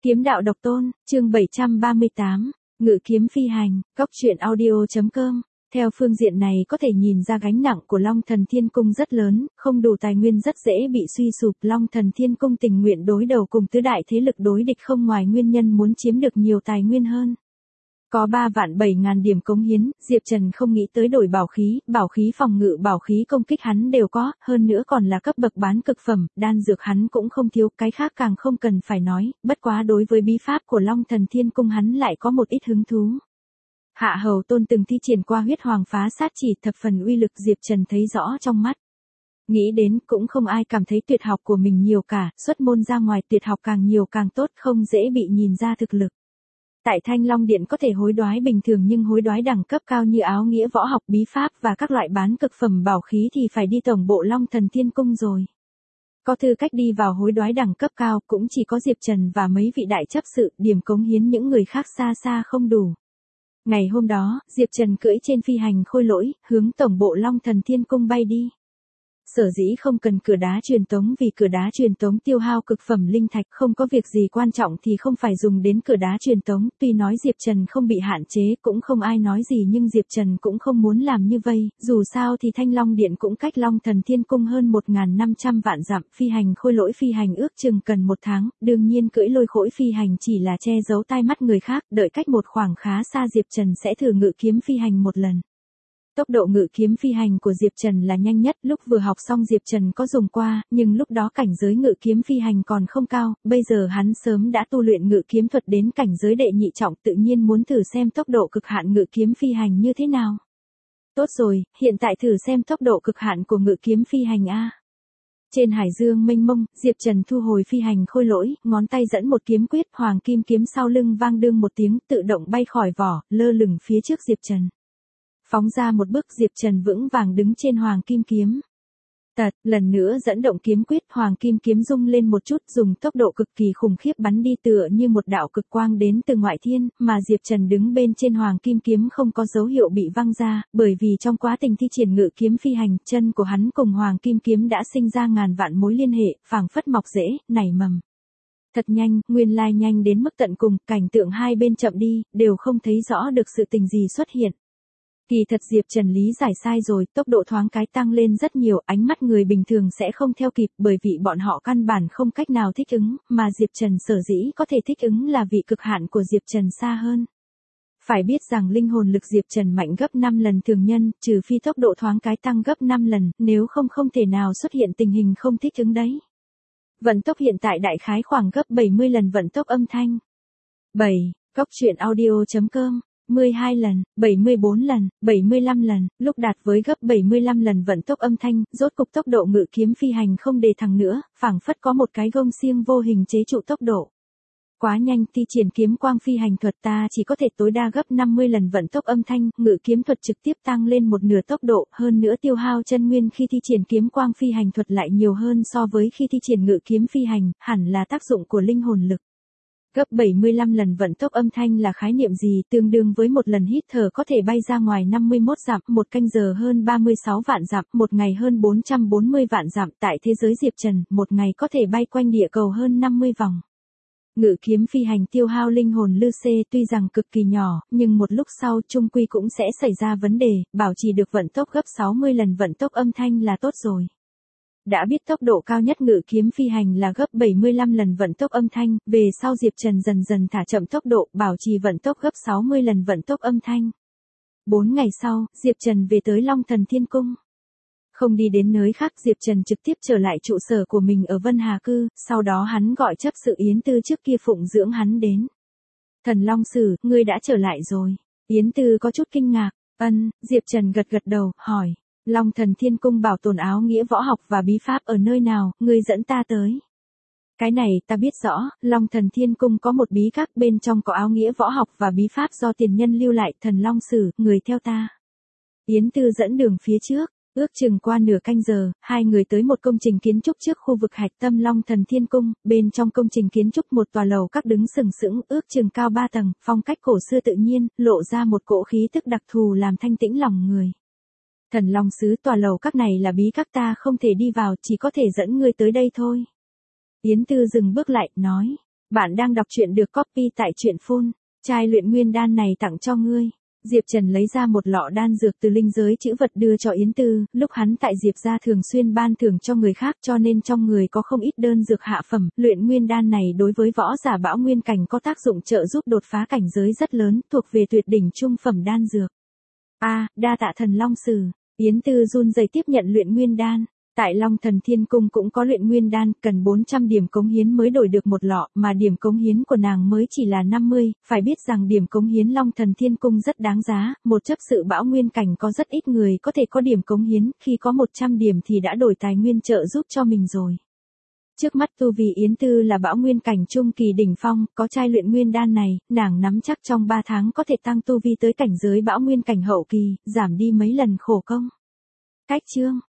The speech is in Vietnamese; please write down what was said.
Kiếm đạo độc tôn, chương 738, ngự kiếm phi hành, góc truyện audio.com. Theo phương diện này có thể nhìn ra gánh nặng của Long Thần Thiên Cung rất lớn, không đủ tài nguyên rất dễ bị suy sụp. Long Thần Thiên Cung tình nguyện đối đầu cùng tứ đại thế lực đối địch không ngoài nguyên nhân muốn chiếm được nhiều tài nguyên hơn. Có 3.700.000 điểm cống hiến, Diệp Trần không nghĩ tới đổi bảo khí phòng ngự, bảo khí công kích hắn đều có, hơn nữa còn là cấp bậc bán cực phẩm, đan dược hắn cũng không thiếu, cái khác càng không cần phải nói, bất quá đối với bí pháp của Long Thần Thiên Cung hắn lại có một ít hứng thú. Hạ Hầu Tôn từng thi triển qua huyết hoàng phá sát chỉ, thập phần uy lực, Diệp Trần thấy rõ trong mắt. Nghĩ đến cũng không ai cảm thấy tuyệt học của mình nhiều cả, xuất môn ra ngoài tuyệt học càng nhiều càng tốt, không dễ bị nhìn ra thực lực. Tại Thanh Long Điện có thể hối đoái bình thường nhưng hối đoái đẳng cấp cao như áo nghĩa võ học bí pháp và các loại bán cực phẩm bảo khí thì phải đi tổng bộ Long Thần Thiên Cung rồi. Có tư cách đi vào hối đoái đẳng cấp cao cũng chỉ có Diệp Trần và mấy vị đại chấp sự, điểm cống hiến những người khác xa xa không đủ. Ngày hôm đó, Diệp Trần cưỡi trên phi hành khôi lỗi, hướng tổng bộ Long Thần Thiên Cung bay đi. Sở dĩ không cần cửa đá truyền tống vì cửa đá truyền tống tiêu hao cực phẩm linh thạch, không có việc gì quan trọng thì không phải dùng đến cửa đá truyền tống. Tuy nói Diệp Trần không bị hạn chế cũng không ai nói gì nhưng Diệp Trần cũng không muốn làm như vây, dù sao thì Thanh Long Điện cũng cách Long Thần Thiên Cung hơn 1.500 vạn dặm, phi hành khôi lỗi phi hành ước chừng cần 1 tháng, đương nhiên cưỡi lôi khỗi phi hành chỉ là che giấu tai mắt người khác, đợi cách một khoảng khá xa Diệp Trần sẽ thử ngự kiếm phi hành một lần. Tốc độ ngự kiếm phi hành của Diệp Trần là nhanh nhất, lúc vừa học xong Diệp Trần có dùng qua, nhưng lúc đó cảnh giới ngự kiếm phi hành còn không cao, bây giờ hắn sớm đã tu luyện ngự kiếm thuật đến cảnh giới đệ nhị trọng, tự nhiên muốn thử xem tốc độ cực hạn ngự kiếm phi hành như thế nào. Tốt rồi, hiện tại thử xem tốc độ cực hạn của ngự kiếm phi hành a. Trên hải dương mênh mông, Diệp Trần thu hồi phi hành khôi lỗi, ngón tay dẫn một kiếm quyết, hoàng kim kiếm sau lưng vang đương một tiếng, tự động bay khỏi vỏ, lơ lửng phía trước Diệp Trần. Phóng ra một bước, Diệp Trần vững vàng đứng trên hoàng kim kiếm. Lần nữa dẫn động kiếm quyết, hoàng kim kiếm rung lên một chút, dùng tốc độ cực kỳ khủng khiếp bắn đi tựa như một đạo cực quang đến từ ngoại thiên, mà Diệp Trần đứng bên trên hoàng kim kiếm không có dấu hiệu bị văng ra, bởi vì trong quá trình thi triển ngự kiếm phi hành, chân của hắn cùng hoàng kim kiếm đã sinh ra ngàn vạn mối liên hệ, phảng phất mọc rễ, nảy mầm. Thật nhanh, nguyên lai nhanh đến mức tận cùng, cảnh tượng hai bên chậm đi, đều không thấy rõ được sự tình gì xuất hiện. Kỳ thật Diệp Trần lý giải sai rồi, tốc độ thoáng cái tăng lên rất nhiều, ánh mắt người bình thường sẽ không theo kịp bởi vì bọn họ căn bản không cách nào thích ứng, mà Diệp Trần sở dĩ có thể thích ứng là vì cực hạn của Diệp Trần xa hơn. Phải biết rằng linh hồn lực Diệp Trần mạnh gấp 5 lần thường nhân, trừ phi tốc độ thoáng cái tăng gấp 5 lần, nếu không thể nào xuất hiện tình hình không thích ứng đấy. Vận tốc hiện tại đại khái khoảng gấp 70 lần vận tốc âm thanh. 7. góc truyện audio.com 12 lần, 74 lần, 75 lần, lúc đạt với gấp 75 lần vận tốc âm thanh, rốt cục tốc độ ngự kiếm phi hành không đề thăng nữa, phảng phất có một cái gông xiềng vô hình chế trụ tốc độ. Quá nhanh, thi triển kiếm quang phi hành thuật ta chỉ có thể tối đa gấp 50 lần vận tốc âm thanh, ngự kiếm thuật trực tiếp tăng lên một nửa tốc độ, hơn nữa tiêu hao chân nguyên khi thi triển kiếm quang phi hành thuật lại nhiều hơn so với khi thi triển ngự kiếm phi hành, hẳn là tác dụng của linh hồn lực. Gấp 75 lần vận tốc âm thanh là khái niệm gì, tương đương với một lần hít thở có thể bay ra ngoài 51 dặm, một canh giờ hơn 36 vạn dặm, một ngày hơn 440 vạn dặm, tại thế giới Diệp Trần, một ngày có thể bay quanh địa cầu hơn 50 vòng. Ngự kiếm phi hành tiêu hao linh hồn lư xê tuy rằng cực kỳ nhỏ, nhưng một lúc sau chung quy cũng sẽ xảy ra vấn đề, bảo trì được vận tốc gấp 60 lần vận tốc âm thanh là tốt rồi. Đã biết tốc độ cao nhất ngự kiếm phi hành là gấp 75 lần vận tốc âm thanh, về sau Diệp Trần dần dần thả chậm tốc độ, bảo trì vận tốc gấp 60 lần vận tốc âm thanh. 4 ngày sau, Diệp Trần về tới Long Thần Thiên Cung. Không đi đến nơi khác, Diệp Trần trực tiếp trở lại trụ sở của mình ở Vân Hà Cư, sau đó hắn gọi chấp sự Yến Tư trước kia phụng dưỡng hắn đến. Thần Long Sử, ngươi đã trở lại rồi. Yến Tư có chút kinh ngạc. Diệp Trần gật gật đầu, hỏi. Long Thần Thiên Cung bảo tồn áo nghĩa võ học và bí pháp ở nơi nào, ngươi dẫn ta tới. Cái này ta biết rõ, Long Thần Thiên Cung có một bí các, bên trong có áo nghĩa võ học và bí pháp do tiền nhân lưu lại, Thần Long Sử, người theo ta. Yến Tư dẫn đường phía trước, ước chừng qua nửa canh giờ, hai người tới một công trình kiến trúc trước khu vực hạch tâm Long Thần Thiên Cung, bên trong công trình kiến trúc một tòa lầu các đứng sừng sững, ước chừng cao 3 tầng, phong cách cổ xưa tự nhiên, lộ ra một cỗ khí tức đặc thù làm thanh tĩnh lòng người. Thần Long Sứ, tòa lầu các này là bí các ta không thể đi vào, chỉ có thể dẫn ngươi tới đây thôi. Yến Tư dừng bước lại, nói. Bạn đang đọc truyện được copy tại truyện phun. Chai luyện nguyên đan này tặng cho ngươi. Diệp Trần lấy ra một lọ đan dược từ linh giới trữ vật đưa cho Yến Tư, lúc hắn tại Diệp gia thường xuyên ban thưởng cho người khác cho nên trong người có không ít đơn dược hạ phẩm, luyện nguyên đan này đối với võ giả bão nguyên cảnh có tác dụng trợ giúp đột phá cảnh giới rất lớn, thuộc về tuyệt đỉnh trung phẩm đan dược. Đa tạ thần Long Sử. Yến Tư run rẩy tiếp nhận luyện nguyên đan. Tại Long Thần Thiên Cung cũng có luyện nguyên đan, cần 400 điểm cống hiến mới đổi được một lọ, mà điểm cống hiến của nàng mới chỉ là 50, phải biết rằng điểm cống hiến Long Thần Thiên Cung rất đáng giá, một chấp sự bão nguyên cảnh có rất ít người có thể có điểm cống hiến, khi có 100 điểm thì đã đổi tài nguyên trợ giúp cho mình rồi. Trước mắt tu vi Yến Tư là bão nguyên cảnh trung kỳ đỉnh phong, có chai luyện nguyên đan này, nàng nắm chắc trong 3 tháng có thể tăng tu vi tới cảnh giới bão nguyên cảnh hậu kỳ, giảm đi mấy lần khổ công. Cách chương